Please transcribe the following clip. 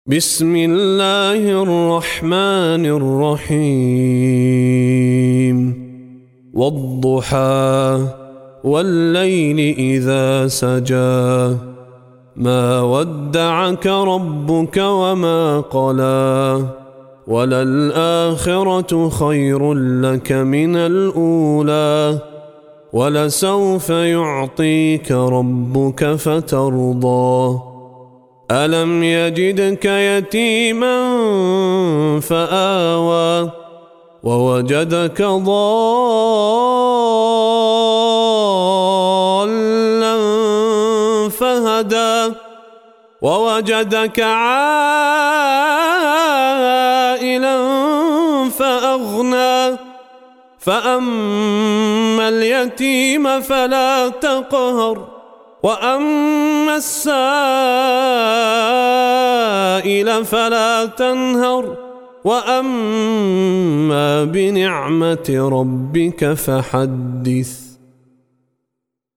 بسم الله الرحمن الرحيم والضحى والليل إذا سجى ما ودعك ربك وما قلى وللآخرة خير لك من الأولى ولسوف يعطيك ربك فترضى ألم يجدك يتيما فآوى ووجدك ضالا فهدى ووجدك عائلا فأغنى فأما اليتيم فلا تقهر وأما السائل فلا تنهر وأما بنعمة ربك فحدث.